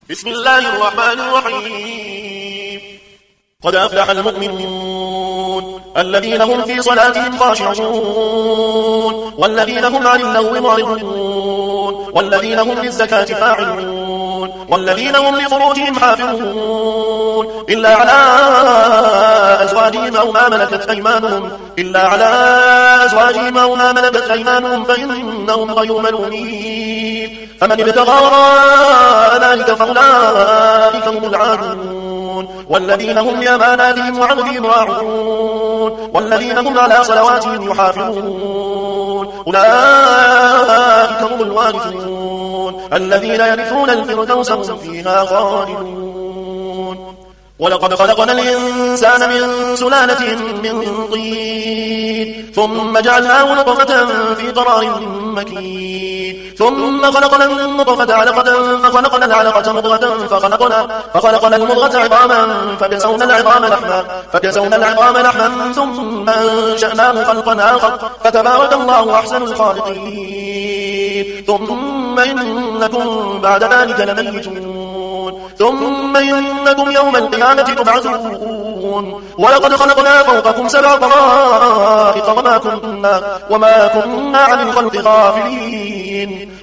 بسم الله الرحمن الرحيم. قد أفلح المؤمنون الذين هم في صلاتهم خاشعون والذين هم عن اللغو معرضون والذين هم للزكاة فاعلون والذين هم لفروجهم حافظون إلا على أزواجهم أو ما ملكت أيمانهم فإنهم غير ملومين فمن ابتغى وراء ذلك فأولئك هم العادون والذين هم لأماناتهم وعهدهم راعون والذين هم على صلواتهم يحافظون أولئك هم الوارثون الذين يرثون الفردوس هم فيها خالدون. ولقد خلقنا الإنسان من سلالة من طين ثم جعلناه نطفة في قرار مكين ثم خلقنا النطفة علقة فخلقنا العلقة مضغة فخلقنا المضغة عظاما فكسونا العظام لحما ثم أنشأناه خلقا آخر فتبارك الله أحسن الخالقين. ثم إنكم بعد ذلك لميتون ثم إنكم يوم القيامة تبعثون. ولقد خلقنا فوقكم 7 طرائق وما كنا عن الخلق غافلين.